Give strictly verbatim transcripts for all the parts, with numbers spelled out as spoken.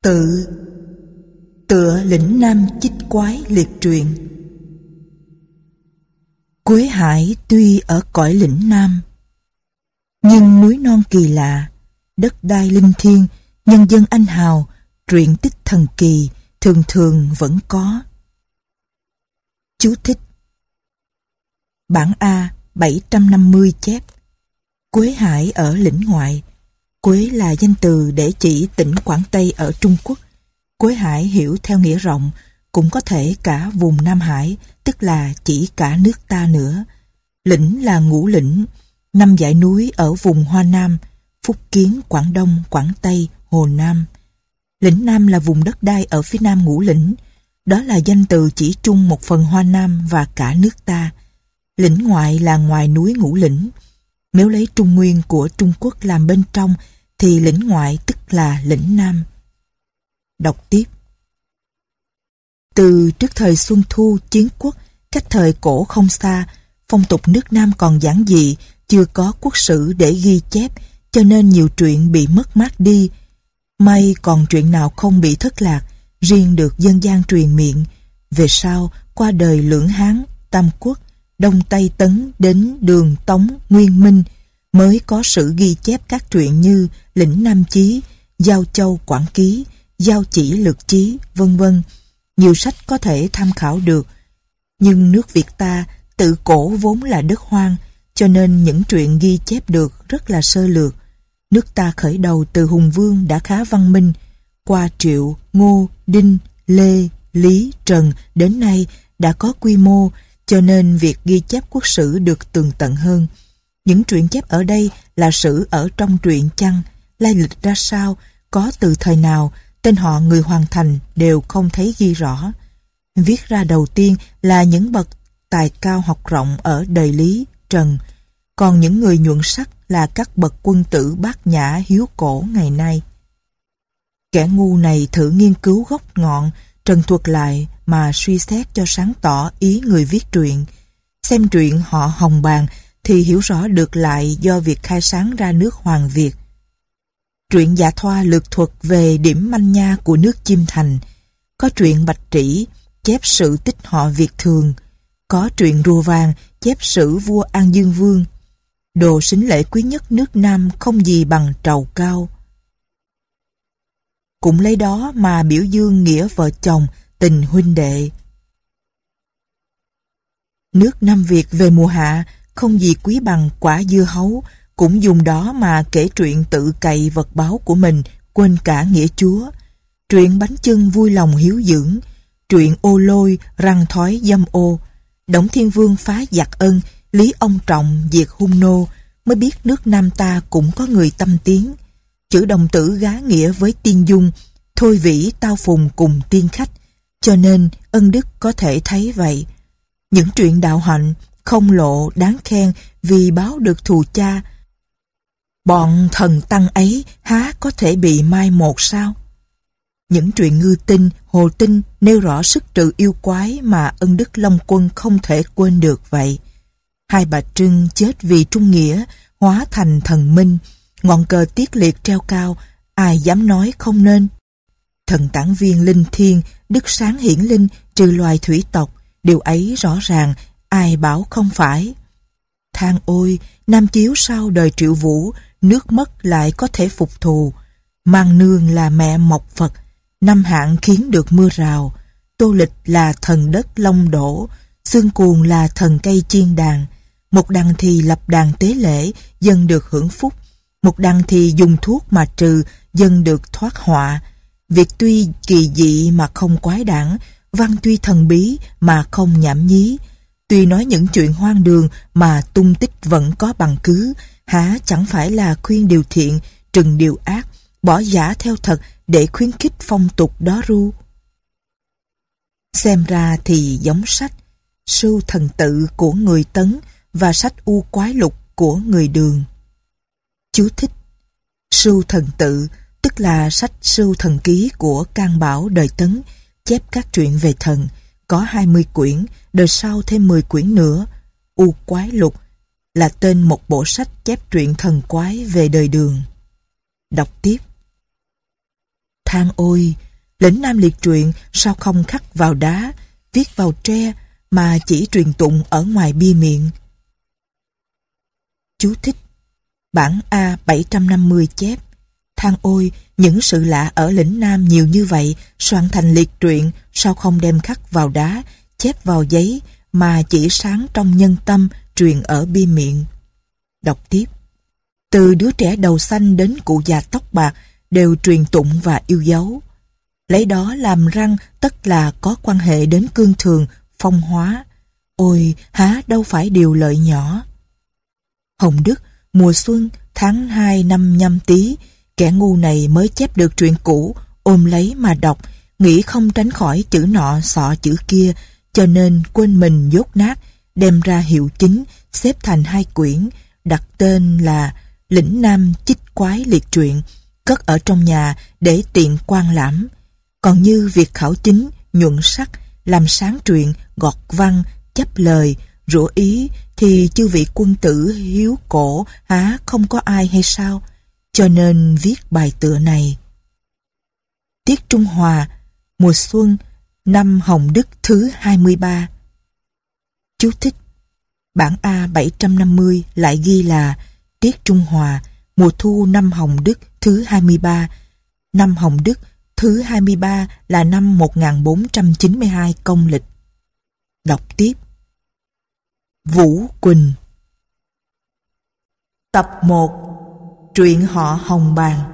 Tự tựa lĩnh Nam chích quái liệt truyện. Quế Hải tuy ở cõi lĩnh Nam, nhưng núi non kỳ lạ, đất đai linh thiêng, nhân dân anh hào, truyện tích thần kỳ thường thường vẫn có. Chú thích: Bản A bảy trăm năm mươi chép: Quế Hải ở lĩnh ngoại. Quế là danh từ để chỉ tỉnh Quảng Tây ở Trung Quốc. Quế Hải hiểu theo nghĩa rộng, cũng có thể cả vùng Nam Hải, tức là chỉ cả nước ta nữa. Lĩnh là ngũ lĩnh, năm dãy núi ở vùng Hoa Nam, Phúc Kiến, Quảng Đông, Quảng Tây, Hồ Nam. Lĩnh Nam là vùng đất đai ở phía nam ngũ lĩnh. Đó là danh từ chỉ chung một phần Hoa Nam và cả nước ta. Lĩnh ngoại là ngoài núi ngũ lĩnh. Nếu lấy Trung Nguyên của Trung Quốc làm bên trong, thì lĩnh ngoại tức là lĩnh Nam. Đọc tiếp. Từ trước thời Xuân Thu Chiến Quốc, cách thời cổ không xa, phong tục nước Nam còn giản dị, chưa có quốc sử để ghi chép, cho nên nhiều truyện bị mất mát đi. May còn truyện nào không bị thất lạc, riêng được dân gian truyền miệng. Về sau, qua đời Lưỡng Hán, Tam Quốc, Đông Tây Tấn đến Đường Tống, Nguyên Minh, mới có sử ghi chép các truyện như Lĩnh Nam Chí, Giao Châu Quảng Ký, Giao Chỉ Lược Chí, vân vân. Nhiều sách có thể tham khảo được. Nhưng nước Việt ta tự cổ vốn là đất hoang, cho nên những truyện ghi chép được rất là sơ lược. Nước ta khởi đầu từ Hùng Vương đã khá văn minh, qua Triệu, Ngô, Đinh, Lê, Lý, Trần đến nay đã có quy mô, cho nên việc ghi chép quốc sử được tường tận hơn. Những truyện chép ở đây là sử ở trong truyện chăng, lai lịch ra sao, có từ thời nào, tên họ người hoàn thành đều không thấy ghi rõ. Viết ra đầu tiên là những bậc tài cao học rộng ở đời Lý, Trần, còn những người nhuận sắc là các bậc quân tử bát nhã hiếu cổ ngày nay. Kẻ ngu này thử nghiên cứu gốc ngọn, trần thuật lại mà suy xét cho sáng tỏ ý người viết truyện. Xem truyện họ Hồng Bàng thì hiểu rõ được lại do việc khai sáng ra nước Hoàng Việt. Truyện Dạ Thoa lược thuật về điểm manh nha của nước Chiêm Thành. Có truyện Bạch Trĩ chép sự tích họ Việt Thường. Có truyện Rùa Vàng chép sử vua An Dương Vương. Đồ sính lễ quý nhất nước Nam không gì bằng trầu cao. Cũng lấy đó mà biểu dương nghĩa vợ chồng, tình huynh đệ. Nước Nam Việt về mùa hạ không gì quý bằng quả dưa hấu, cũng dùng đó mà kể truyện tự cày vật báo của mình, quên cả nghĩa Chúa. Truyện bánh chưng vui lòng hiếu dưỡng, truyện ô lôi răng thói dâm ô. Đổng Thiên Vương phá giặc ân, Lý Ông Trọng diệt hung nô, mới biết nước Nam ta cũng có người tâm tiến. Chữ đồng tử gá nghĩa với tiên dung, thôi vĩ tao phùng cùng tiên khách, cho nên ân đức có thể thấy vậy. Những truyện đạo hạnh không lộ đáng khen vì báo được thù cha. Bọn thần tăng ấy há có thể bị mai một sao? Những truyện ngư tinh, hồ tinh nêu rõ sức trừ yêu quái mà ân đức Long Quân không thể quên được vậy. Hai bà Trưng chết vì trung nghĩa, hóa thành thần minh, ngọn cờ tiết liệt treo cao, ai dám nói không nên. Thần tản viên linh thiêng, đức sáng hiển linh, trừ loài thủy tộc, điều ấy rõ ràng, ai bảo không phải. Than ôi, Nam Chiếu sau đời Triệu Vũ, nước mất lại có thể phục thù. Mang Nương là mẹ mộc Phật, năm hạn khiến được mưa rào. Tô Lịch là thần đất long đổ, Xương Cuồng là thần cây chiên đàn. Một đằng thì lập đàn tế lễ, dân được hưởng phúc. Một đằng thì dùng thuốc mà trừ, dân được thoát họa. Việc tuy kỳ dị mà không quái đản, văn tuy thần bí mà không nhảm nhí. Tuy nói những chuyện hoang đường mà tung tích vẫn có bằng cứ, há chẳng phải là khuyên điều thiện, trừng điều ác, bỏ giả theo thật để khuyến khích phong tục đó ru. Xem ra thì giống sách Sưu Thần Tự của người Tấn và sách U Quái Lục của người Đường. Chú thích: Sưu Thần Tự tức là sách Sưu Thần Ký của Can Bảo đời Tấn, chép các truyện về thần, có hai mươi quyển, đời sau thêm mười quyển nữa. U Quái Lục là tên một bộ sách chép truyện thần quái về đời Đường. Đọc tiếp. than ôi, lĩnh Nam liệt truyện sao không khắc vào đá, viết vào tre mà chỉ truyền tụng ở ngoài bia miệng. Chú thích: Bản A bảy trăm năm mươi chép: than ôi, những sự lạ ở lĩnh Nam nhiều như vậy, soạn thành liệt truyện sao không đem khắc vào đá, chép vào giấy mà chỉ sáng trong nhân tâm, truyền ở bia miệng. Đọc tiếp: từ đứa trẻ đầu xanh đến cụ già tóc bạc đều truyền tụng và yêu dấu. Lấy đó làm răng tất là có quan hệ đến cương thường, phong hóa. Ôi, há đâu phải điều lợi nhỏ. Hồng Đức, mùa xuân, tháng hai năm Nhâm Tý, kẻ ngu này mới chép được truyện cũ, ôm lấy mà đọc, nghĩ không tránh khỏi chữ nọ xọ chữ kia, cho nên quên mình dốt nát, đem ra hiệu chính, xếp thành hai quyển, đặt tên là Lĩnh Nam Chích Quái Liệt Truyện, cất ở trong nhà để tiện quan lãm. Còn như việc khảo chính, nhuận sắc, làm sáng truyện, gọt văn, chấp lời, rủa ý thì chư vị quân tử hiếu cổ há không có ai hay sao? Cho nên viết bài tựa này. Tiết Trung Hòa, mùa xuân, năm Hồng Đức thứ hai mươi ba. Chú thích: Bản A bảy trăm năm mươi lại ghi là Tiết Trung Hòa, mùa thu năm Hồng Đức thứ hai mươi ba. Năm Hồng Đức thứ hai mươi ba là năm một nghìn bốn trăm chín mươi hai công lịch. Đọc tiếp: Vũ Quỳnh. Tập một. Truyện họ Hồng Bàng.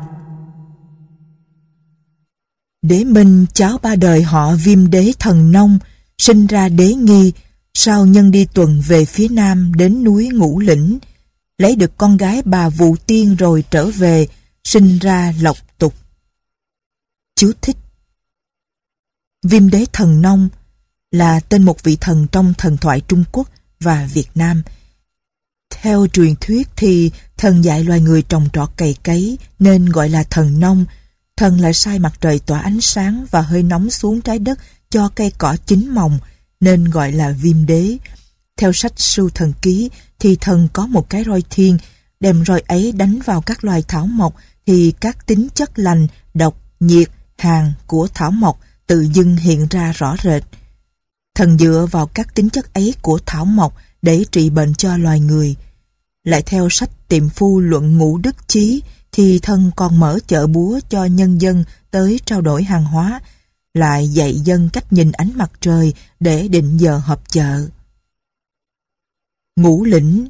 Đế Minh, cháu ba đời họ Viêm Đế Thần Nông, sinh ra Đế Nghi, sau nhân đi tuần về phía nam đến núi Ngũ Lĩnh, lấy được con gái bà Vụ Tiên rồi trở về, sinh ra Lộc Tục. Chú thích: Viêm Đế Thần Nông là tên một vị thần trong thần thoại Trung Quốc và Việt Nam. Theo truyền thuyết thì thần dạy loài người trồng trọt cày cấy nên gọi là thần nông. Thần lại sai mặt trời tỏa ánh sáng và hơi nóng xuống trái đất cho cây cỏ chín mồng nên gọi là Viêm Đế. Theo sách Sưu Thần Ký thì thần có một cái roi thiên, đem roi ấy đánh vào các loài thảo mộc thì các tính chất lành, độc, nhiệt, hàn của thảo mộc tự dưng hiện ra rõ rệt. Thần dựa vào các tính chất ấy của thảo mộc để trị bệnh cho loài người. Lại theo sách Tiệm Phu Luận Ngũ Đức Chí thì thần còn mở chợ búa cho nhân dân tới trao đổi hàng hóa, lại dạy dân cách nhìn ánh mặt trời để định giờ họp chợ. Ngũ Lĩnh.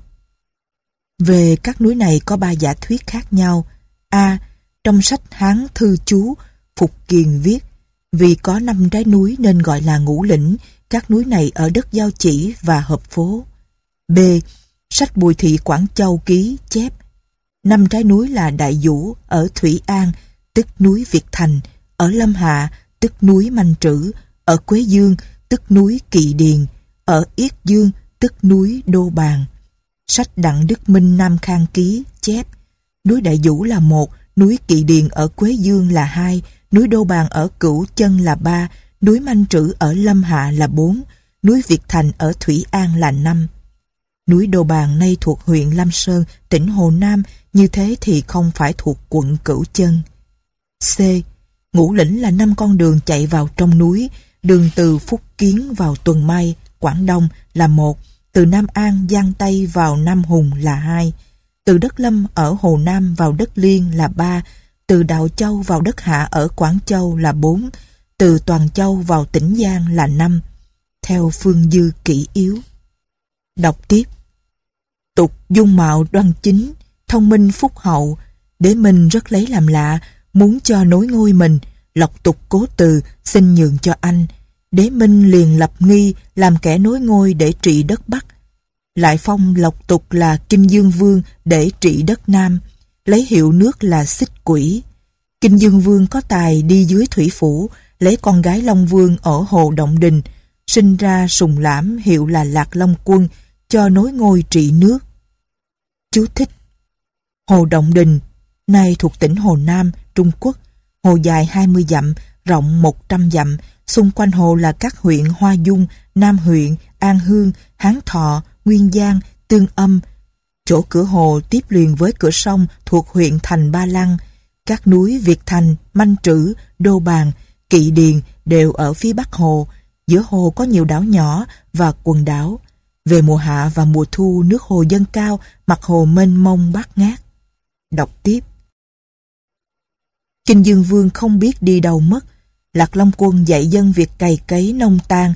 Về các núi này có ba giả thuyết khác nhau. A. Trong sách Hán Thư Chú, Phục Kiền viết, vì có năm trái núi nên gọi là Ngũ Lĩnh, các núi này ở đất Giao Chỉ và Hợp Phố. B. Sách Bùi Thị Quảng Châu Ký chép, năm trái núi là Đại Vũ ở Thủy An, tức núi Việt Thành, ở Lâm Hạ, tức núi Manh Trữ, ở Quế Dương, tức núi Kỵ Điền, ở Yết Dương, tức núi Đô Bàn. Sách Đặng Đức Minh Nam Khang Ký chép, núi Đại Vũ là một, núi Kỵ Điền ở Quế Dương là hai, núi Đô Bàn ở Cửu Chân là ba, núi Manh Trữ ở Lâm Hạ là bốn, núi Việt Thành ở Thủy An là năm. Núi Đô Bàn nay thuộc huyện Lam Sơn, tỉnh Hồ Nam, như thế thì không phải thuộc quận Cửu Chân. C. Ngũ Lĩnh là năm con đường chạy vào trong núi, đường từ Phúc Kiến vào Tuần Mai, Quảng Đông là một, từ Nam An, Giang Tây vào Nam Hùng là hai, từ đất Lâm ở Hồ Nam vào đất Liên là ba, từ Đạo Châu vào đất Hạ ở Quảng Châu là bốn, từ Toàn Châu vào tỉnh Giang là năm. Theo Phương Dư Kỷ Yếu. Đọc tiếp. Tục dung mạo đoan chính, thông minh phúc hậu, Đế Minh rất lấy làm lạ, muốn cho nối ngôi mình, Lộc Tục cố từ, xin nhường cho anh. Đế Minh liền lập nghi, làm kẻ nối ngôi để trị đất Bắc. Lại phong Lộc Tục là Kinh Dương Vương để trị đất Nam, lấy hiệu nước là Xích Quỷ. Kinh Dương Vương có tài đi dưới thủy phủ, lấy con gái Long Vương ở Hồ Động Đình, sinh ra Sùng Lãm hiệu là Lạc Long Quân, cho nối ngôi trị nước. Chú thích. Hồ Động Đình, nay thuộc tỉnh Hồ Nam, Trung Quốc. Hồ dài hai mươi dặm, rộng một trăm dặm, xung quanh hồ là các huyện Hoa Dung, Nam huyện, An Hương, Hán Thọ, Nguyên Giang, Tương Âm. Chỗ cửa hồ tiếp liền với cửa sông thuộc huyện Thành Ba Lăng. Các núi Việt Thành, Manh Trữ, Đô Bàn, Kỵ Điền đều ở phía bắc hồ. Giữa hồ có nhiều đảo nhỏ và quần đảo. Về mùa hạ và mùa thu, nước hồ dâng cao, mặt hồ mênh mông bát ngát. Đọc tiếp. Kinh Dương Vương không biết đi đâu mất. Lạc Long Quân dạy dân việc cày cấy nông tàn,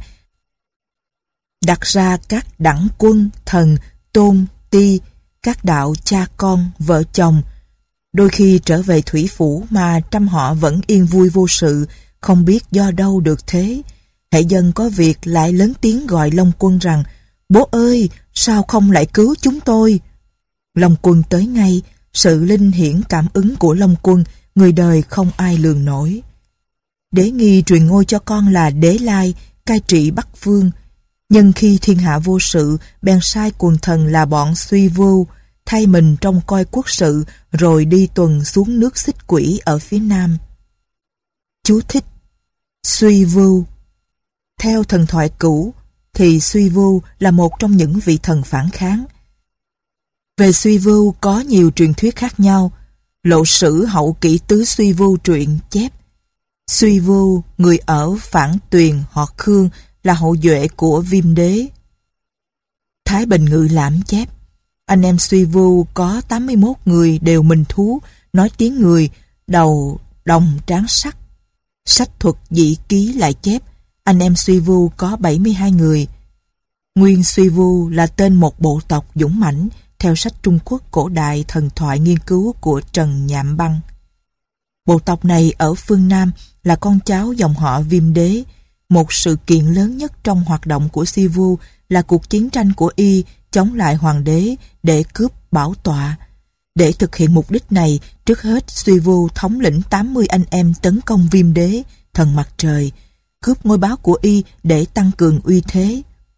đặt ra các đẳng quân, thần, tôn, ti, các đạo cha con, vợ chồng. Đôi khi trở về thủy phủ mà trăm họ vẫn yên vui vô sự, không biết do đâu được thế. Hễ dân có việc lại lớn tiếng gọi Long Quân rằng: "Bố ơi, sao không lại cứu chúng tôi?" Long Quân tới ngay. Sự linh hiển cảm ứng của Long Quân, người đời không ai lường nổi. Đế Nghi truyền ngôi cho con là Đế Lai, cai trị Bắc Phương. Nhân khi thiên hạ vô sự, bèn sai quần thần là bọn Suy Vưu thay mình trông coi quốc sự, rồi đi tuần xuống nước Xích Quỷ ở phía nam. Chú thích: Suy Vưu. Theo thần thoại cũ thì Suy Vưu là một trong những vị thần phản kháng. Về Suy Vưu có nhiều truyền thuyết khác nhau. Lộ Sử Hậu Kỷ Tứ Suy Vưu truyện chép: Suy Vưu, người ở Phản Tuyền họ Khương, là hậu duệ của Viêm Đế. Thái Bình Ngự Lãm chép: anh em Suy Vưu có tám mươi mốt người, đều mình thú, nói tiếng người, đầu đồng tráng sắc. Sách Thuật Dĩ Ký lại chép: anh em Suy Vưu có bảy mươi hai người. Nguyên Suy Vưu là tên một bộ tộc dũng mãnh, theo sách Trung Quốc cổ đại thần thoại nghiên cứu của Trần Nhạm Băng. Bộ tộc này ở phương Nam là con cháu dòng họ Viêm Đế. Một sự kiện lớn nhất trong hoạt động của Suy Vưu là cuộc chiến tranh của y chống lại hoàng đế để cướp bảo tọa. Để thực hiện mục đích này, trước hết Suy Vưu thống lĩnh tám mươi anh em tấn công Viêm Đế, thần mặt trời, cướp ngôi báo của y để tăng cường uy thế.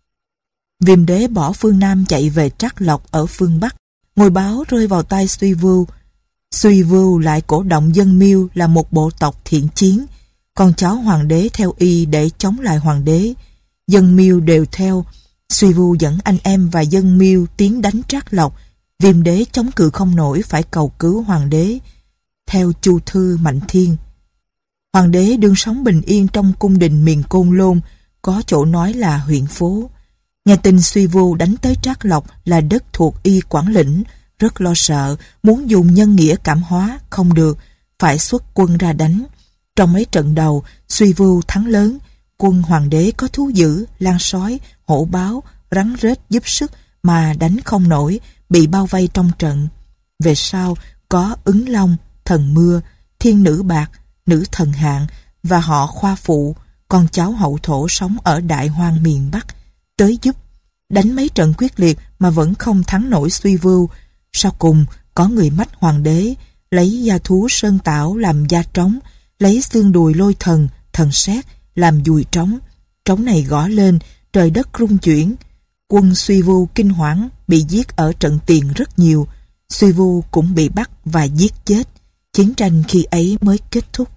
Viêm Đế bỏ phương Nam chạy về Trác Lộc ở phương Bắc, ngôi báo rơi vào tay Suy Vưu. Suy Vưu lại cổ động dân Miêu là một bộ tộc thiện chiến, con cháu hoàng đế theo y để chống lại hoàng đế. Dân Miêu đều theo. Suy Vưu dẫn anh em và dân Miêu tiến đánh Trác Lộc. Viêm Đế chống cự không nổi, phải cầu cứu hoàng đế. Theo Chu Thư Mạnh Thiên, hoàng đế đương sống bình yên trong cung đình miền Côn Lôn, có chỗ nói là huyện phố. Nghe tin Suy Vưu đánh tới Trác Lộc là đất thuộc y quản lĩnh, rất lo sợ, muốn dùng nhân nghĩa cảm hóa, không được, phải xuất quân ra đánh. Trong mấy trận đầu, Suy Vưu thắng lớn, quân hoàng đế có thú dữ, lan sói, hổ báo, rắn rết giúp sức mà đánh không nổi, bị bao vây trong trận. Về sau, có Ứng Long, thần mưa, thiên nữ bạc, nữ thần hạn và họ Khoa Phụ, con cháu hậu thổ sống ở Đại Hoang miền Bắc, tới giúp. Đánh mấy trận quyết liệt mà vẫn không thắng nổi Suy Vưu. Sau cùng, có người mách hoàng đế, lấy da thú sơn tảo làm da trống, lấy xương đùi lôi thần, thần sét làm dùi trống. Trống này gõ lên, trời đất rung chuyển. Quân Suy Vưu kinh hoảng, bị giết ở trận tiền rất nhiều. Suy Vưu cũng bị bắt và giết chết. Chiến tranh khi ấy mới kết thúc.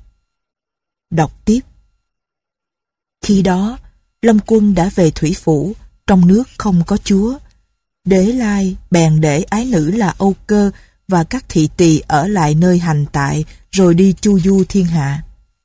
Đọc tiếp. Khi đó, Long Quân đã về thủy phủ, trong nước không có chúa. Đế Lai bèn để ái nữ là Âu Cơ và các thị tỳ ở lại nơi hành tại, rồi đi chu du thiên hạ.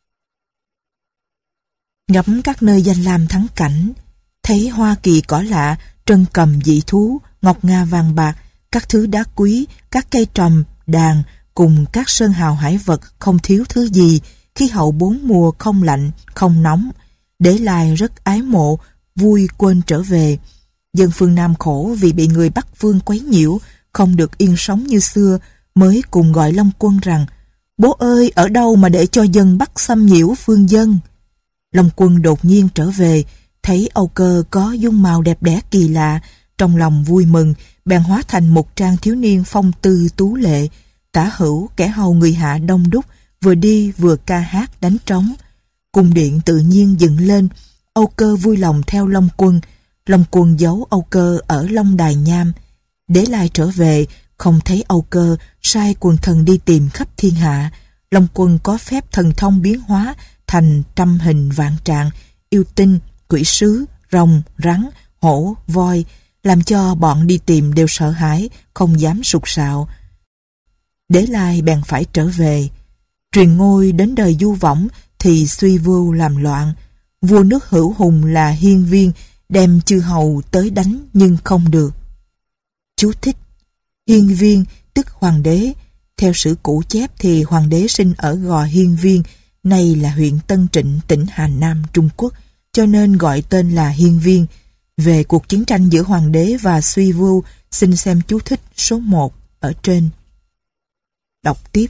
Ngắm các nơi danh lam thắng cảnh, thấy hoa kỳ cỏ lạ, trân cầm dị thú, ngọc nga vàng bạc, các thứ đá quý, các cây trầm, đàn, cùng các sơn hào hải vật không thiếu thứ gì, khí hậu bốn mùa không lạnh, không nóng. Đế Lai rất ái mộ, vui quên trở về. Dân phương Nam khổ vì bị người Bắc Phương quấy nhiễu, không được yên sống như xưa, mới cùng gọi Long Quân rằng: bố ơi, ở đâu mà để cho dân Bắc xâm nhiễu phương dân? Long Quân đột nhiên trở về, thấy Âu Cơ có dung mạo đẹp đẽ kỳ lạ, trong lòng vui mừng, bèn hóa thành một trang thiếu niên phong tư tú lệ. Tả hữu kẻ hầu người hạ đông đúc, vừa đi vừa ca hát đánh trống. Cung điện tự nhiên dựng lên. Âu Cơ vui lòng theo Long Quân. Long Quân giấu Âu Cơ ở Long Đài Nham. Đế Lai trở về, không thấy Âu Cơ, sai quần thần đi tìm khắp thiên hạ. Long Quân có phép thần thông biến hóa thành trăm hình vạn trạng, yêu tinh, quỷ sứ, rồng, rắn, hổ, voi, làm cho bọn đi tìm đều sợ hãi, không dám sục sạo. Đế Lai bèn phải trở về. Truyền ngôi đến đời Du Võng thì Suy Vưu làm loạn. Vua nước Hữu Hùng là Hiên Viên đem chư hầu tới đánh nhưng không được. Chú thích: Hiên Viên tức hoàng đế. Theo sử cũ chép thì hoàng đế sinh ở Gò Hiên Viên, nay là huyện Tân Trịnh, tỉnh Hà Nam, Trung Quốc, cho nên gọi tên là Hiên Viên. Về cuộc chiến tranh giữa hoàng đế và Suy Vưu, xin xem chú thích số một ở trên. Đọc tiếp.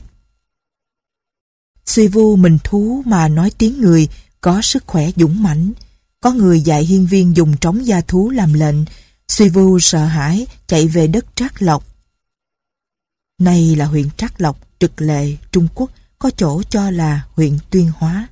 Suy Vưu mình thú mà nói tiếng người, có sức khỏe dũng mãnh. Có người dạy Hiên Viên dùng trống gia thú làm lệnh. Suy Vưu sợ hãi chạy về đất Trác Lộc. Nay là huyện Trác Lộc, Trực Lệ, Trung Quốc, có chỗ cho là huyện Tuyên Hóa.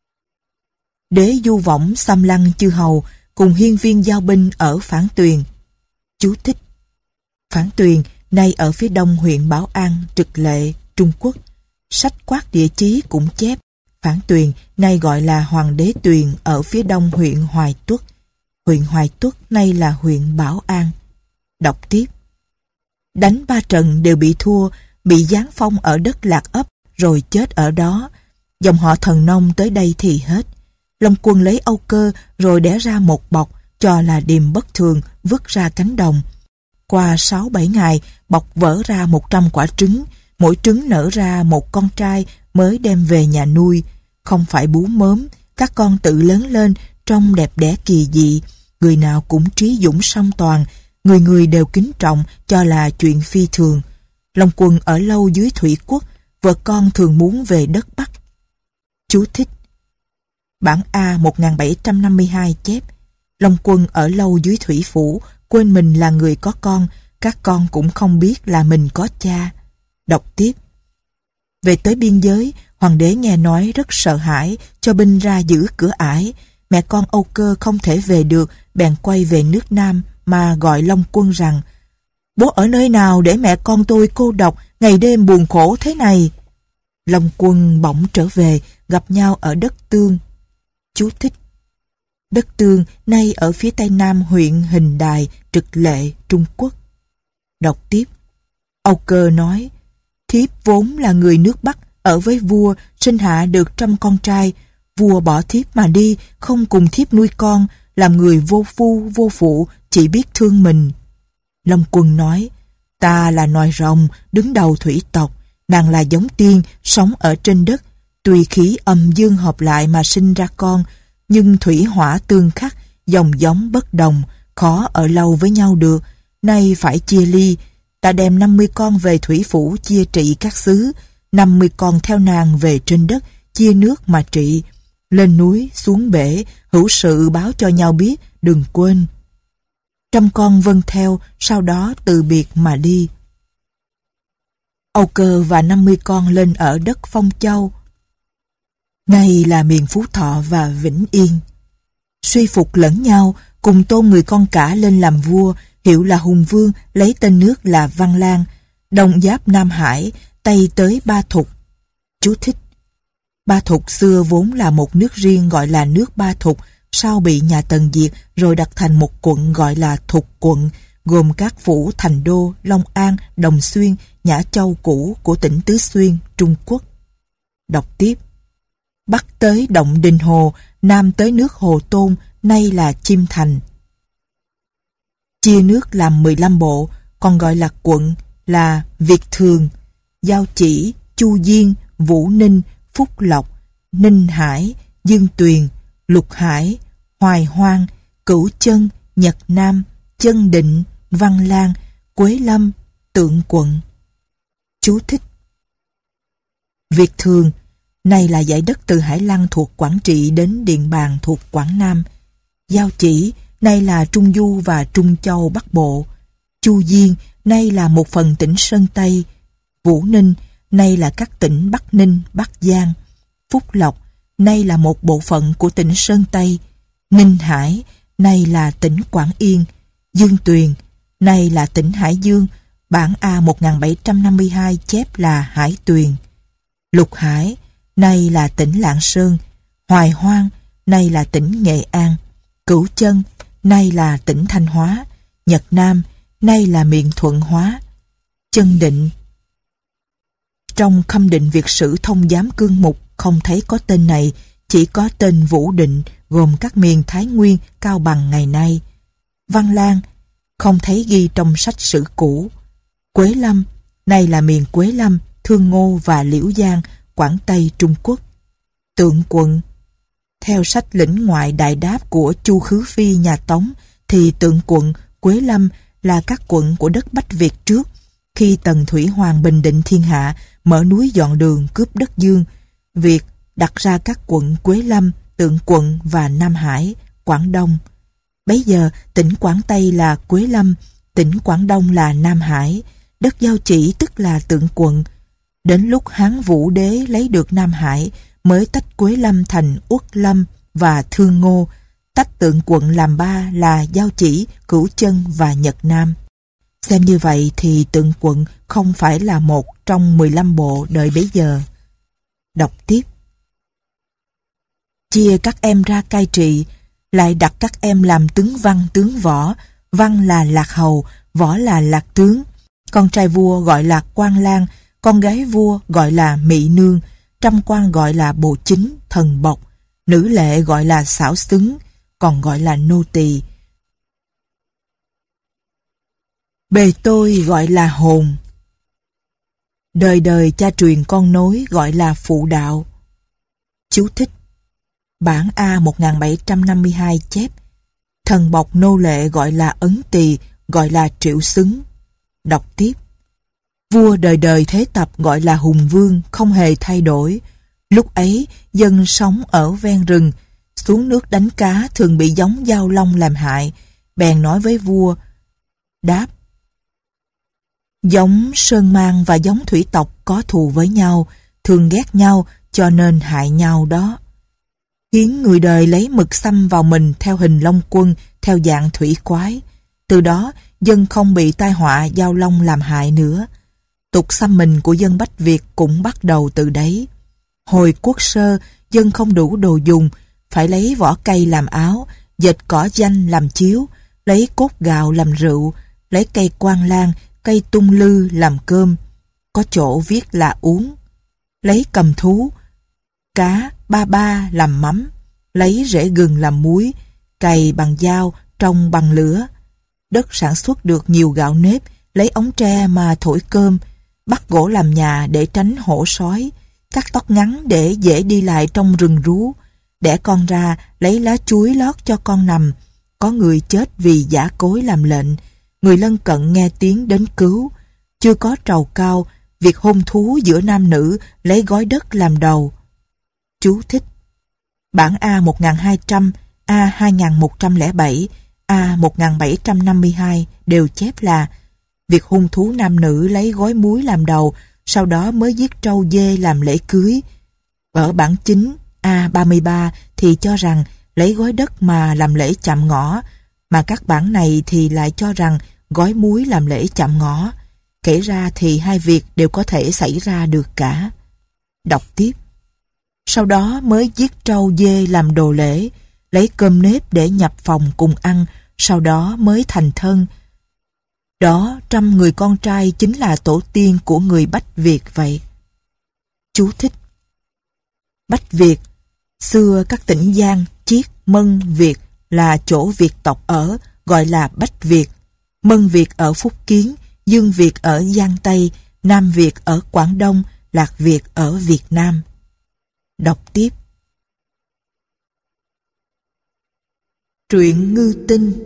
Đế Du Võng xâm lăng chư hầu, cùng Hiên Viên giao binh ở Phản Tuyền. Chú thích: Phản Tuyền nay ở phía đông huyện Bảo An, Trực Lệ, Trung Quốc. Sách Quát Địa Chí cũng chép Phản Tuyền nay gọi là Hoàng Đế Tuyền ở phía đông huyện Hoài Tuất. Huyện Hoài Tuất nay là huyện Bảo An. Đọc tiếp. Đánh ba trận đều bị thua, bị giáng phong ở đất Lạc Ấp rồi chết ở đó. Dòng họ Thần Nông tới đây thì hết. Long Quân lấy Âu Cơ rồi đẻ ra một bọc, cho là điềm bất thường, vứt ra cánh đồng. Qua sáu bảy ngày, bọc vỡ ra một trăm quả trứng, mỗi trứng nở ra một con trai mới đem về nhà nuôi. Không phải bú mớm, các con tự lớn lên, trông đẹp đẽ kỳ dị, người nào cũng trí dũng song toàn, người người đều kính trọng, cho là chuyện phi thường. Long Quân ở lâu dưới Thủy Quốc, vợ con thường muốn về đất Bắc. Chú thích: Bản A một nghìn bảy trăm năm mươi hai chép Long Quân ở lâu dưới Thủy Phủ, quên mình là người có con, các con cũng không biết là mình có cha. Đọc tiếp. Về tới biên giới, hoàng đế nghe nói rất sợ hãi, cho binh ra giữ cửa ải. Mẹ con Âu Cơ không thể về được, bèn quay về nước Nam mà gọi Long Quân rằng: Bố ở nơi nào để mẹ con tôi cô độc, ngày đêm buồn khổ thế này? Long Quân bỗng trở về, gặp nhau ở đất Tương. Chú thích: Đất Tương nay ở phía tây nam huyện Hình Đài, Trực Lệ, Trung Quốc. Đọc tiếp. Âu Cơ nói: Thiếp vốn là người nước Bắc, ở với vua, sinh hạ được trăm con trai. Vua bỏ thiếp mà đi, không cùng thiếp nuôi con, làm người vô phu vô phụ, chỉ biết thương mình. Long Quân nói: Ta là nòi rồng, đứng đầu thủy tộc, nàng là giống tiên, sống ở trên đất. Tùy khí âm dương hợp lại mà sinh ra con, nhưng thủy hỏa tương khắc, dòng giống bất đồng, khó ở lâu với nhau được. Nay phải chia ly, ta đem năm mươi con về Thủy Phủ chia trị các xứ, năm mươi con theo nàng về trên đất, chia nước mà trị. Lên núi, xuống bể, hữu sự báo cho nhau biết, đừng quên. Trăm con vâng theo, sau đó từ biệt mà đi. Âu Cơ và năm mươi con lên ở đất Phong Châu, nay là miền Phú Thọ và Vĩnh Yên. Suy phục lẫn nhau, cùng tôn người con cả lên làm vua, hiệu là Hùng Vương, lấy tên nước là Văn Lang, đông giáp Nam Hải, tây tới Ba Thục. Chú thích: Ba Thục xưa vốn là một nước riêng gọi là nước Ba Thục, sau bị nhà Tần diệt rồi đặt thành một quận gọi là Thục quận, gồm các phủ Thành Đô, Long An, Đồng Xuyên, Nhã Châu cũ của tỉnh Tứ Xuyên, Trung Quốc. Đọc tiếp. Bắc tới động Đình Hồ, nam tới nước Hồ Tôn, nay là Chiêm Thành. Chia nước làm mười lăm bộ, còn gọi là quận, là Việt Thường, Giao Chỉ, Chu Diên, Vũ Ninh, Phúc Lộc, Ninh Hải, Dương Tuyền, Lục Hải, Hoài Hoang, Cửu Chân, Nhật Nam, Chân Định, Văn Lang, Quế Lâm, Tượng Quận. Chú thích: Việt Thường nay là dải đất từ Hải Lăng thuộc Quảng Trị đến Điện Bàn thuộc Quảng Nam. Giao Chỉ nay là Trung Du và Trung Châu Bắc Bộ. Chu Diên nay là một phần tỉnh Sơn Tây. Vũ Ninh nay là các tỉnh Bắc Ninh, Bắc Giang. Phúc Lộc nay là một bộ phận của tỉnh Sơn Tây. Ninh Hải nay là tỉnh Quảng Yên. Dương Tuyền nay là tỉnh Hải Dương, bản A một nghìn bảy trăm năm mươi hai chép là Hải Tuyền. Lục Hải nay là tỉnh Lạng Sơn. Hoài Hoang nay là tỉnh Nghệ An. Cửu Chân nay là tỉnh Thanh Hóa. Nhật Nam nay là miền Thuận Hóa. Chân Định trong Khâm Định Việt Sử Thông Giám Cương Mục không thấy có tên này, chỉ có tên Vũ Định gồm các miền Thái Nguyên, Cao Bằng ngày nay. Văn Lang không thấy ghi trong sách sử cũ. Quế Lâm, nay là miền Quế Lâm, Thương Ngô và Liễu Giang, Quảng Tây, Trung Quốc. Tượng quận, theo sách Lĩnh Ngoại Đại Đáp của Chu Khứ Phi nhà Tống, thì Tượng quận, Quế Lâm là các quận của đất Bách Việt trước, khi Tần Thủy Hoàng bình định thiên hạ, mở núi dọn đường, cướp đất Dương. Việc đặt ra các quận Quế Lâm, Tượng quận và Nam Hải, Quảng Đông. Bấy giờ tỉnh Quảng Tây là Quế Lâm, tỉnh Quảng Đông là Nam Hải, đất Giao Chỉ tức là Tượng quận. Đến lúc Hán Vũ Đế lấy được Nam Hải mới tách Quế Lâm thành Uất Lâm và Thương Ngô, tách Tượng quận làm ba là Giao Chỉ, Cửu Chân và Nhật Nam. Xem như vậy thì Tượng quận không phải là một trong mười lăm bộ đời bấy giờ. Đọc tiếp. Chia các em ra cai trị, lại đặt các em làm tướng văn tướng võ. Văn là lạc hầu, võ là lạc tướng. Con trai vua gọi là quan lang, con gái vua gọi là mỹ nương, trăm quan gọi là bộ chính, thần bộc, nữ lệ gọi là xảo xứng, còn gọi là nô tỳ. Bề tôi gọi là hồn. Đời đời cha truyền con nối gọi là phụ đạo. Chú thích. Bản A một nghìn bảy trăm năm mươi hai chép, thần bộc nô lệ gọi là ấn tỳ, gọi là triệu xứng. Đọc tiếp. Vua đời đời thế tập gọi là hùng vương, không hề thay đổi. Lúc ấy, dân sống ở ven rừng, xuống nước đánh cá thường bị giống dao long làm hại, bèn nói với vua. Đáp. Giống sơn mang và giống thủy tộc có thù với nhau, thường ghét nhau cho nên hại nhau đó. Khiến người đời lấy mực xăm vào mình theo hình long quân, theo dạng thủy quái. Từ đó, dân không bị tai họa dao long làm hại nữa. Tục xăm mình của dân Bách Việt cũng bắt đầu từ đấy. Hồi quốc sơ, dân không đủ đồ dùng, phải lấy vỏ cây làm áo, dệt cỏ danh làm chiếu, lấy cốt gạo làm rượu, lấy cây quan lang, cây tung lư làm cơm. Có chỗ viết là uống. Lấy cầm thú, cá, ba ba làm mắm, lấy rễ gừng làm muối, cày bằng dao, trồng bằng lửa. Đất sản xuất được nhiều gạo nếp, lấy ống tre mà thổi cơm, bắt gỗ làm nhà để tránh hổ sói, cắt tóc ngắn để dễ đi lại trong rừng rú, đẻ con ra lấy lá chuối lót cho con nằm. Có người chết vì giả cối làm lệnh, người lân cận nghe tiếng đến cứu. Chưa có trầu cao, việc hôn thú giữa nam nữ lấy gói đất làm đầu. Chú thích. Bản A một nghìn hai trăm, A hai nghìn một trăm lẻ bảy, A một nghìn bảy trăm năm mươi hai đều chép là việc hung thú nam nữ lấy gói muối làm đầu, sau đó mới giết trâu dê làm lễ cưới. Ở bản chính A ba mươi ba thì cho rằng lấy gói đất mà làm lễ chạm ngõ, mà các bản này thì lại cho rằng gói muối làm lễ chạm ngõ. Kể ra thì hai việc đều có thể xảy ra được cả. Đọc tiếp. Sau đó mới giết trâu dê làm đồ lễ, lấy cơm nếp để nhập phòng cùng ăn, sau đó mới thành thân. Đó, trăm người con trai chính là tổ tiên của người Bách Việt vậy. Chú thích. Bách Việt, xưa các tỉnh Giang, Chiết, Mân, Việt là chỗ Việt tộc ở, gọi là Bách Việt. Mân Việt ở Phúc Kiến, Dương Việt ở Giang Tây, Nam Việt ở Quảng Đông, Lạc Việt ở Việt Nam. Đọc tiếp. Truyện ngư tinh.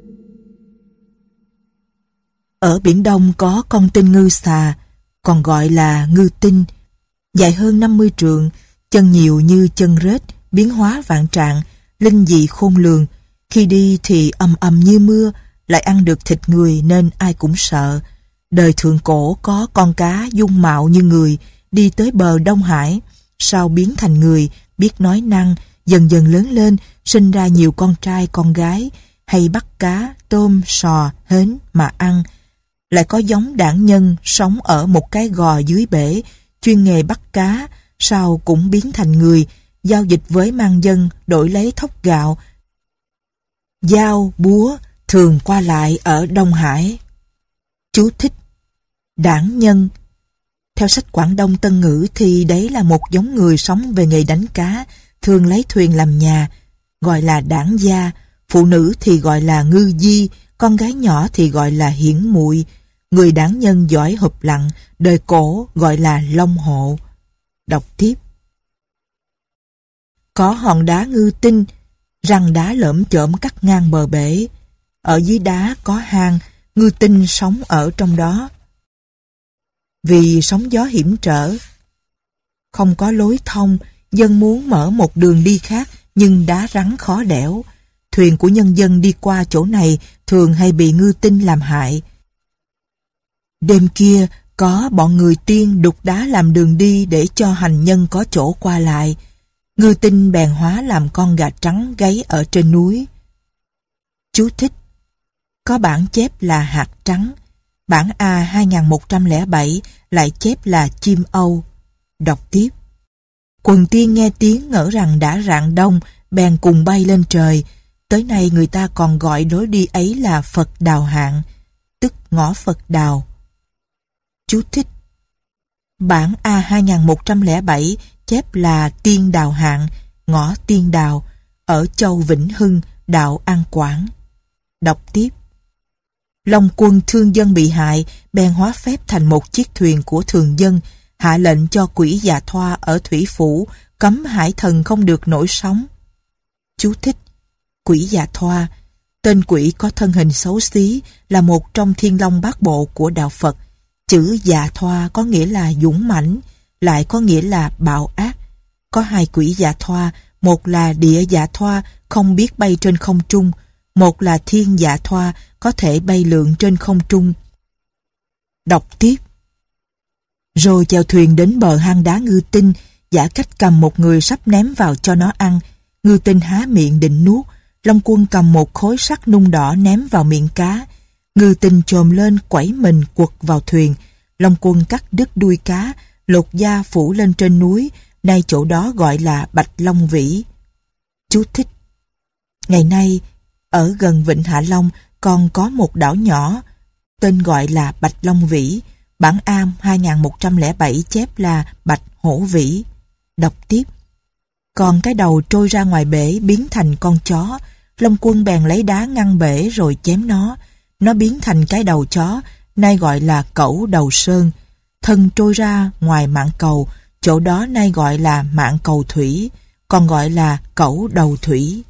Ở Biển Đông có con tinh ngư xà, còn gọi là ngư tinh, dài hơn năm mươi trượng, chân nhiều như chân rết, biến hóa vạn trạng, linh dị khôn lường. Khi đi thì ầm ầm như mưa, lại ăn được thịt người nên ai cũng sợ. Đời thượng cổ có con cá dung mạo như người, đi tới bờ Đông Hải, sau biến thành người, biết nói năng, dần dần lớn lên, sinh ra nhiều con trai con gái, hay bắt cá, tôm, sò, hến mà ăn. Lại có giống đảng nhân sống ở một cái gò dưới bể, chuyên nghề bắt cá, sau cũng biến thành người, giao dịch với mang dân, đổi lấy thóc gạo, dao, búa, thường qua lại ở Đông Hải. Chú thích. Đảng nhân Theo sách Quảng Đông Tân Ngữ thì đấy là một giống người sống về nghề đánh cá, thường lấy thuyền làm nhà, gọi là đảng gia, phụ nữ thì gọi là ngư di, con gái nhỏ thì gọi là hiển muội, người đảng nhân giỏi hụp lặn, đời cổ gọi là long hộ. Đọc tiếp. Có hòn đá ngư tinh, răng đá lởm chởm cắt ngang bờ bể. Ở dưới đá có hang, ngư tinh sống ở trong đó. Vì sóng gió hiểm trở, không có lối thông, dân muốn mở một đường đi khác nhưng đá rắn khó đẽo. Thuyền của nhân dân đi qua chỗ này thường hay bị ngư tinh làm hại. Đêm kia có bọn người tiên đục đá làm đường đi để cho hành nhân có chỗ qua lại. Ngư tinh bèn hóa làm con gà trắng gáy ở trên núi. Chú thích. Có bản chép là hạt trắng, bản A hai nghìn một trăm lẻ bảy lại chép là chim âu. Đọc tiếp. Quần tiên nghe tiếng ngỡ rằng đã rạng đông, bèn cùng bay lên trời. Tới nay người ta còn gọi lối đi ấy là Phật Đào Hạng, tức ngõ Phật Đào. Chú thích. Bản A hai nghìn một trăm lẻ bảy chép là Tiên Đào Hạng, ngõ Tiên Đào, ở châu Vĩnh Hưng, đạo An Quảng. Đọc tiếp. Long quân thương dân bị hại, bèn hóa phép thành một chiếc thuyền của thường dân, hạ lệnh cho quỷ Dạ Thoa ở Thủy Phủ cấm hải thần không được nổi sóng. Chú thích. Quỷ Dạ Thoa, tên quỷ có thân hình xấu xí, là một trong thiên long bát bộ của đạo Phật. Chữ Dạ Thoa có nghĩa là dũng mãnh, lại có nghĩa là bạo ác. Có hai quỷ Dạ Thoa, một là địa Dạ Thoa không biết bay trên không trung, một là thiên Dạ Thoa có thể bay lượn trên không trung. Đọc tiếp. Rồi chèo thuyền đến bờ hang đá ngư tinh, giả cách cầm một người sắp ném vào cho nó ăn. Ngư tinh há miệng định nuốt, Long quân cầm một khối sắt nung đỏ ném vào miệng cá. Ngư tinh chồm lên quẩy mình quật vào thuyền. Long quân cắt đứt đuôi cá, lột da phủ lên trên núi, nay chỗ đó gọi là Bạch Long Vĩ. Chú thích. Ngày nay, ở gần Vịnh Hạ Long còn có một đảo nhỏ, tên gọi là Bạch Long Vĩ. Bản Am hai nghìn một trăm lẻ bảy chép là Bạch Hổ Vĩ. Đọc tiếp. Còn cái đầu trôi ra ngoài bể biến thành con chó. Long quân bèn lấy đá ngăn bể rồi chém nó. Nó biến thành cái đầu chó, nay gọi là cẩu đầu sơn. Thân trôi ra ngoài mạn cầu, chỗ đó nay gọi là mạn cầu thủy, còn gọi là cẩu đầu thủy.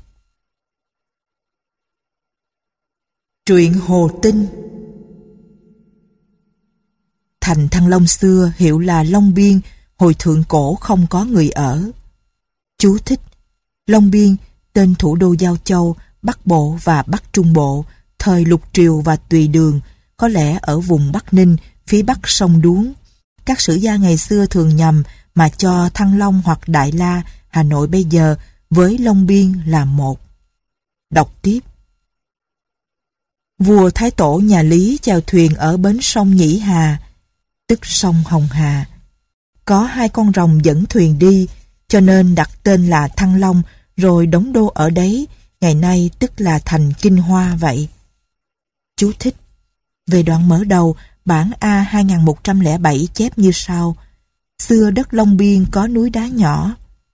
Truyện Hồ Tinh. Thành Thăng Long xưa hiệu là Long Biên, hồi thượng cổ không có người ở. Chú thích. Long Biên, tên thủ đô Giao Châu, Bắc Bộ và Bắc Trung Bộ, thời Lục Triều và Tùy Đường, có lẽ ở vùng Bắc Ninh, phía bắc sông Đuống. Các sử gia ngày xưa thường nhầm mà cho Thăng Long hoặc Đại La, Hà Nội bây giờ, với Long Biên là một. Đọc tiếp. Vua Thái Tổ nhà Lý chèo thuyền ở bến sông Nhĩ Hà, tức sông Hồng Hà. Có hai con rồng dẫn thuyền đi, cho nên đặt tên là Thăng Long, rồi đóng đô ở đấy, ngày nay tức là thành Kinh Hoa vậy. Chú thích. Về đoạn mở đầu, bản A hai nghìn một trăm lẻ bảy chép như sau. Xưa đất Long Biên có núi đá nhỏ.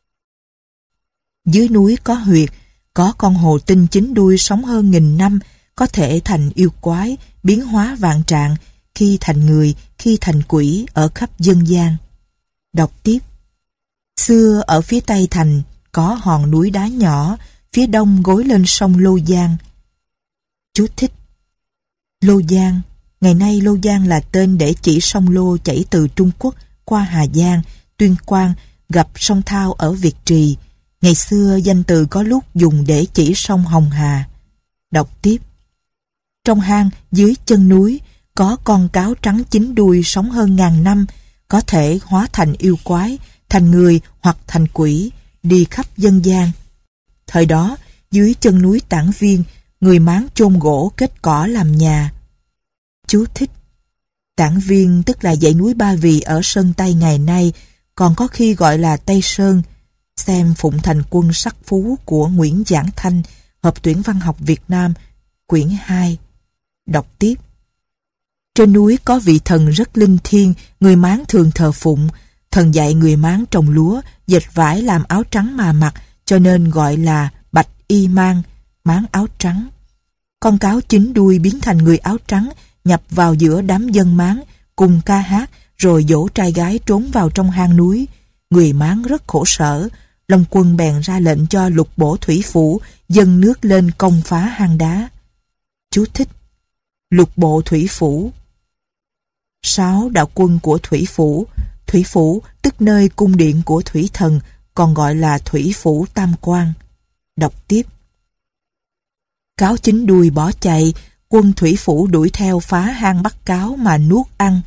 Dưới núi có huyệt, có con hồ tinh chín đuôi sống hơn nghìn năm, có thể thành yêu quái, biến hóa vạn trạng, khi thành người, khi thành quỷ ở khắp dân gian. Đọc tiếp. Xưa ở phía tây thành có hòn núi đá nhỏ, phía đông gối lên sông Lô Giang. Chú thích. Lô Giang, ngày nay Lô Giang là tên để chỉ sông Lô chảy từ Trung Quốc qua Hà Giang, Tuyên Quang, gặp sông Thao ở Việt Trì. Ngày xưa danh từ có lúc dùng để chỉ sông Hồng Hà. Đọc tiếp. Trong hang dưới chân núi có con cáo trắng chín đuôi sống hơn ngàn năm, có thể hóa thành yêu quái, thành người hoặc thành quỷ, đi khắp dân gian. Thời đó, dưới chân núi Tản Viên, người Mán chôn gỗ kết cỏ làm nhà. Chú thích. Tản Viên tức là dãy núi Ba Vì ở Sơn Tây ngày nay, còn có khi gọi là Tây Sơn. Xem Phụng Thành Quân Sắc Phú của Nguyễn Giảng Thanh, Hợp tuyển văn học Việt Nam, quyển hai. Đọc tiếp. Trên núi có vị thần rất linh thiêng, người Mán thường thờ phụng. Thần dạy người Mán trồng lúa, dệt vải làm áo trắng mà mặc, cho nên gọi là bạch y mang, máng áo trắng. Con cáo chín đuôi biến thành người áo trắng, nhập vào giữa đám dân Mán, cùng ca hát, rồi dỗ trai gái trốn vào trong hang núi. Người Mán rất khổ sở, Long Quân bèn ra lệnh cho Lục Bổ Thủy Phủ dâng nước lên công phá hang đá. Chú thích: Lục Bộ Thủy Phủ. Sáu đạo quân của Thủy Phủ. Thủy Phủ tức nơi cung điện của Thủy Thần, còn gọi là Thủy Phủ Tam Quan. Đọc tiếp. Cáo chín đuôi bỏ chạy, quân Thủy Phủ đuổi theo phá hang bắt cáo mà nuốt ăn.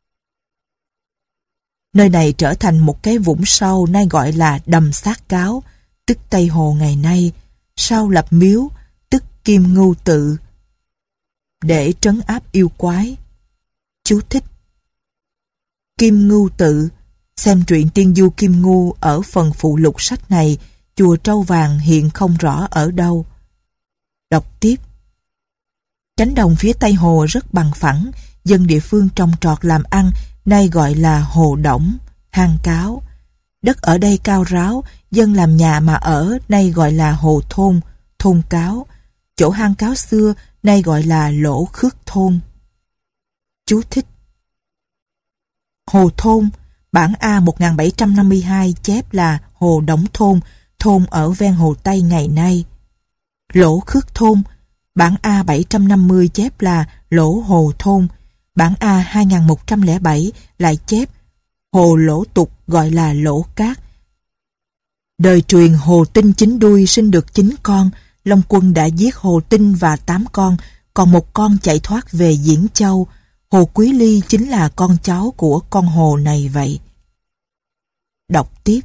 Nơi này trở thành một cái vũng sâu nay gọi là đầm xác cáo, tức Tây Hồ ngày nay, sau lập miếu, tức Kim Ngưu Tự, để trấn áp yêu quái. Chú thích: Kim Ngưu Tự, xem truyện Tiên Du Kim Ngưu ở phần phụ lục sách này. Chùa Trâu Vàng hiện không rõ ở đâu. Đọc tiếp. Cánh đồng phía Tây Hồ rất bằng phẳng, dân địa phương trồng trọt làm ăn, nay gọi là Hồ Đổng, hang cáo. Đất ở đây cao ráo, dân làm nhà mà ở, nay gọi là Hồ Thôn, thôn cáo. Chỗ hang cáo xưa, nay gọi là Lỗ Khước Thôn. Chú thích: Hồ Thôn, bản A một nghìn bảy trăm năm mươi hai chép là Hồ Đổng Thôn, thôn ở ven Hồ Tây ngày nay. Lỗ Khước Thôn, bản A bảy trăm năm mươi chép là Lỗ Hồ Thôn, bản A hai nghìn một trăm lẻ bảy lại chép Hồ Lỗ Tục, gọi là Lỗ Cát. Đời truyền Hồ Tinh chín đuôi sinh được chín con, Long Quân đã giết Hồ Tinh và tám con, còn một con chạy thoát về Diễn Châu. Hồ Quý Ly chính là con cháu của con hồ này vậy. Đọc tiếp.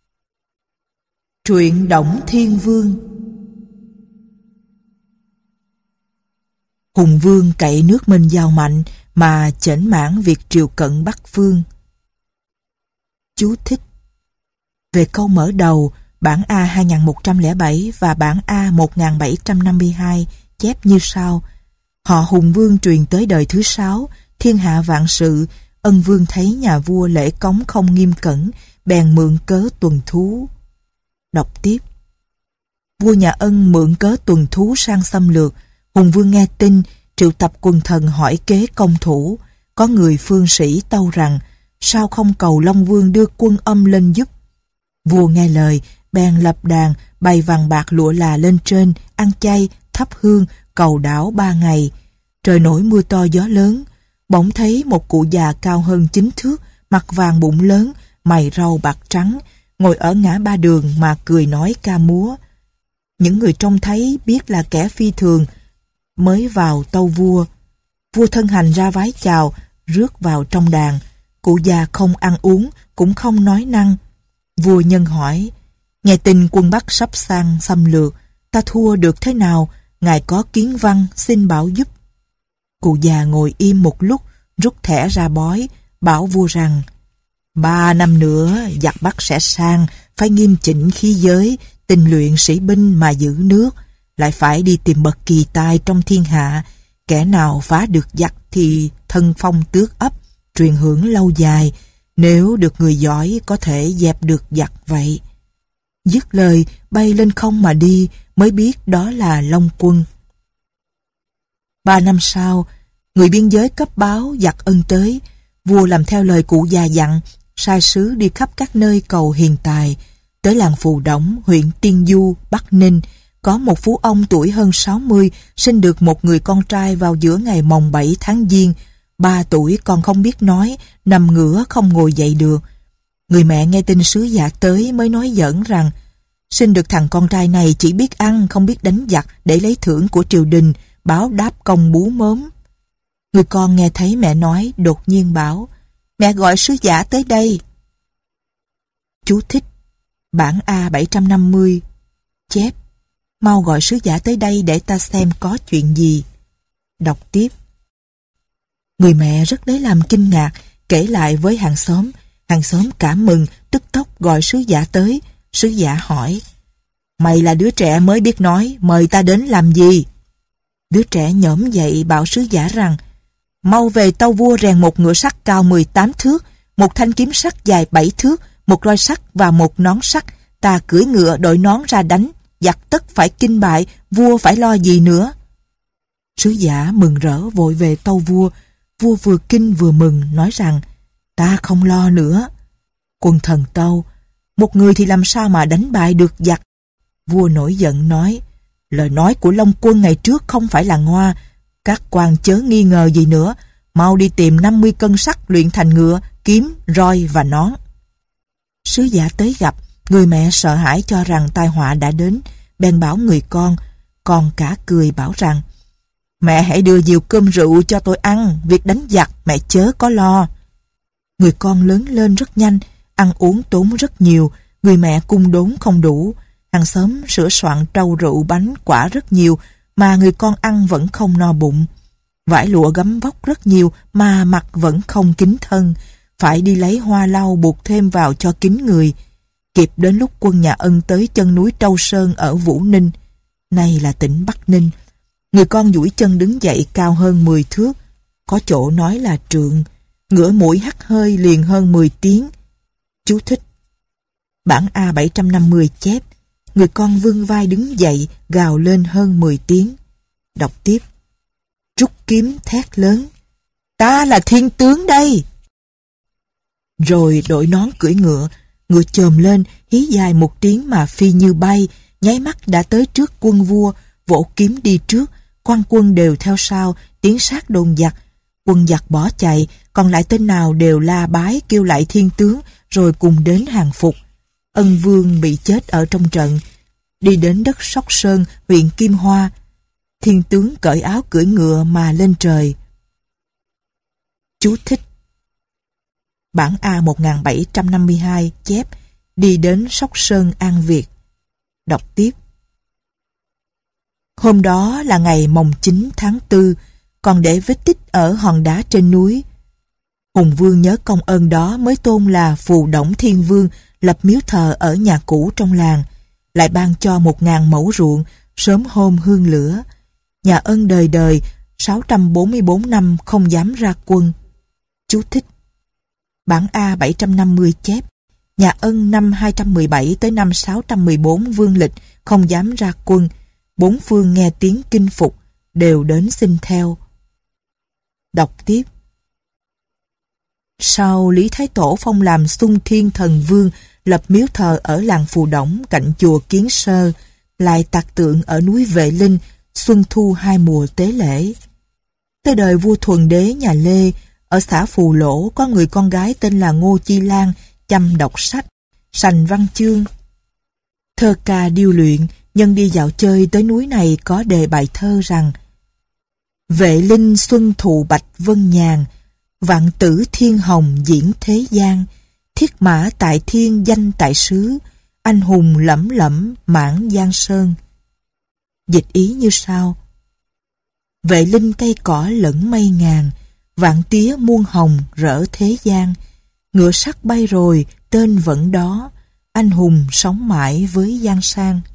Truyện Đổng Thiên Vương. Hùng Vương cậy nước Minh giàu mạnh mà chểnh mãn việc triều cận Bắc Phương. Chú thích: Về câu mở đầu, bản A hai nghìn một trăm lẻ bảy và bản A một nghìn bảy trăm năm mươi hai chép như sau: Họ Hùng Vương truyền tới đời thứ sáu, thiên hạ vạn sự, Ân Vương thấy nhà vua lễ cống không nghiêm cẩn, bèn mượn cớ tuần thú. Đọc tiếp. Vua nhà Ân mượn cớ tuần thú sang xâm lược. Hùng Vương nghe tin, triệu tập quần thần hỏi kế công thủ. Có người phương sĩ tâu rằng, sao không cầu Long Vương đưa quân âm lên giúp. Vua nghe lời, bèn lập đàn, bày vàng bạc lụa là lên trên, ăn chay, thắp hương, cầu đảo ba ngày. Trời nổi mưa to gió lớn, bỗng thấy một cụ già cao hơn chín thước, mặt vàng bụng lớn, mày râu bạc trắng, ngồi ở ngã ba đường mà cười nói ca múa. Những người trông thấy biết là kẻ phi thường, mới vào tâu vua. Vua thân hành ra vái chào, rước vào trong đàn. Cụ già không ăn uống, cũng không nói năng. Vua nhân hỏi, nghe tin quân Bắc sắp sang xâm lược, ta thua được thế nào, ngài có kiến văn xin bảo giúp. Cụ già ngồi im một lúc, rút thẻ ra bói, bảo vua rằng, ba năm nữa giặc Bắc sẽ sang, phải nghiêm chỉnh khí giới, tình luyện sĩ binh mà giữ nước, lại phải đi tìm bậc kỳ tài trong thiên hạ. Kẻ nào phá được giặc thì thân phong tước ấp, truyền hưởng lâu dài. Nếu được người giỏi có thể dẹp được giặc vậy. Dứt lời bay lên không mà đi, mới biết đó là Long Quân. Ba năm sau, người biên giới cấp báo giặc Ân tới. Vua làm theo lời cụ già dặn, sai sứ đi khắp các nơi cầu hiền tài. Tới làng Phù Đổng, huyện Tiên Du, Bắc Ninh, có một phú ông tuổi hơn sáu mươi, sinh được một người con trai vào giữa ngày mồng bảy tháng Giêng. Ba tuổi còn không biết nói, nằm ngửa không ngồi dậy được. Người mẹ nghe tin sứ giả tới mới nói giỡn rằng, sinh được thằng con trai này chỉ biết ăn, không biết đánh giặc để lấy thưởng của triều đình, báo đáp công bú mớm. Người con nghe thấy mẹ nói, đột nhiên bảo, mẹ gọi sứ giả tới đây. Chú thích: Bản A bảy trăm năm mươi chép, mau gọi sứ giả tới đây để ta xem có chuyện gì. Đọc tiếp. Người mẹ rất lấy làm kinh ngạc, kể lại với hàng xóm. Hàng xóm cảm mừng, tức tốc gọi sứ giả tới. Sứ giả hỏi, mày là đứa trẻ mới biết nói, mời ta đến làm gì? Đứa trẻ nhổm dậy bảo sứ giả rằng, mau về tâu vua rèn một ngựa sắt cao mười tám thước, một thanh kiếm sắt dài bảy thước, một roi sắt và một nón sắt. Ta cưỡi ngựa đội nón ra đánh, giặc tất phải kinh bại, vua phải lo gì nữa. Sứ giả mừng rỡ vội về tâu vua. Vua vừa kinh vừa mừng, nói rằng: ta không lo nữa. Quần thần tâu: một người thì làm sao mà đánh bại được giặc? Vua nổi giận nói: lời nói của Long Quân ngày trước không phải là ngoa, các quan chớ nghi ngờ gì nữa, mau đi tìm năm mươi cân sắt luyện thành ngựa, kiếm, roi và nón. Sứ giả tới gặp, người mẹ sợ hãi cho rằng tai họa đã đến, bèn bảo người con. Con cả cười bảo rằng: mẹ hãy đưa nhiều cơm rượu cho tôi ăn, việc đánh giặc mẹ chớ có lo. Người con lớn lên rất nhanh, ăn uống tốn rất nhiều, người mẹ cung đốn không đủ. Hàng xóm sửa soạn trâu rượu bánh quả rất nhiều, mà người con ăn vẫn không no bụng. Vải lụa gấm vóc rất nhiều, mà mặc vẫn không kín thân, phải đi lấy hoa lau buộc thêm vào cho kín người. Kịp đến lúc quân nhà Ân tới chân núi Trâu Sơn ở Vũ Ninh, nay là tỉnh Bắc Ninh. Người con duỗi chân đứng dậy cao hơn mười thước, có chỗ nói là trượng, ngửa mũi hắt hơi liền hơn mười tiếng. Chú thích: bản A bảy trăm năm mươi chép: người con vươn vai đứng dậy gào lên hơn mười tiếng. Đọc tiếp: rút kiếm thét lớn: ta là thiên tướng đây! Rồi đội nón cưỡi ngựa, ngựa chồm lên, hí dài một tiếng mà phi như bay, nháy mắt đã tới trước quân vua, vỗ kiếm đi trước, quan quân đều theo sau, tiến sát đồn giặc. Quân giặc bỏ chạy, còn lại tên nào đều la bái kêu lại thiên tướng, rồi cùng đến hàng phục. Ân Vương bị chết ở trong trận, đi đến đất Sóc Sơn, huyện Kim Hoa. Thiên tướng cởi áo cưỡi ngựa mà lên trời. Chú thích: bản A một nghìn bảy trăm năm mươi hai chép: đi đến Sóc Sơn an Việt. Đọc tiếp: hôm đó là ngày mồng chín tháng tư, còn để vết tích ở hòn đá trên núi. Hùng Vương nhớ công ơn đó mới tôn là Phù Đổng Thiên Vương, lập miếu thờ ở nhà cũ trong làng, lại ban cho một ngàn mẫu ruộng, sớm hôm hương lửa. Nhà Ân đời đời sáu trăm bốn mươi bốn năm không dám ra quân. Chú thích: bản A bảy trăm năm mươi chép: nhà Ân năm hai trăm mười bảy tới năm sáu trăm mười bốn vương lịch không dám ra quân, bốn phương nghe tiếng kinh phục đều đến xin theo. Đọc tiếp: sau Lý Thái Tổ phong làm Xung Thiên Thần Vương, lập miếu thờ ở làng Phù Đổng cạnh chùa Kiến Sơ, lại tạc tượng ở núi Vệ Linh, xuân thu hai mùa tế lễ. Tới đời vua Thuần Đế nhà Lê, ở xã Phù Lỗ có người con gái tên là Ngô Chi Lan, chăm đọc sách, sành văn chương, thơ ca điêu luyện. Nhân đi dạo chơi tới núi này có đề bài thơ rằng: Vệ Linh xuân thụ bạch vân nhàn, vạn tử thiên hồng diễn thế gian, thiết mã tại thiên danh tại xứ, anh hùng lẫm lẫm mãn giang sơn. Dịch ý như sau: Vệ Linh cây cỏ lẫn mây ngàn, vạn tía muôn hồng rỡ thế gian, ngựa sắt bay rồi tên vẫn đó, anh hùng sống mãi với giang sang.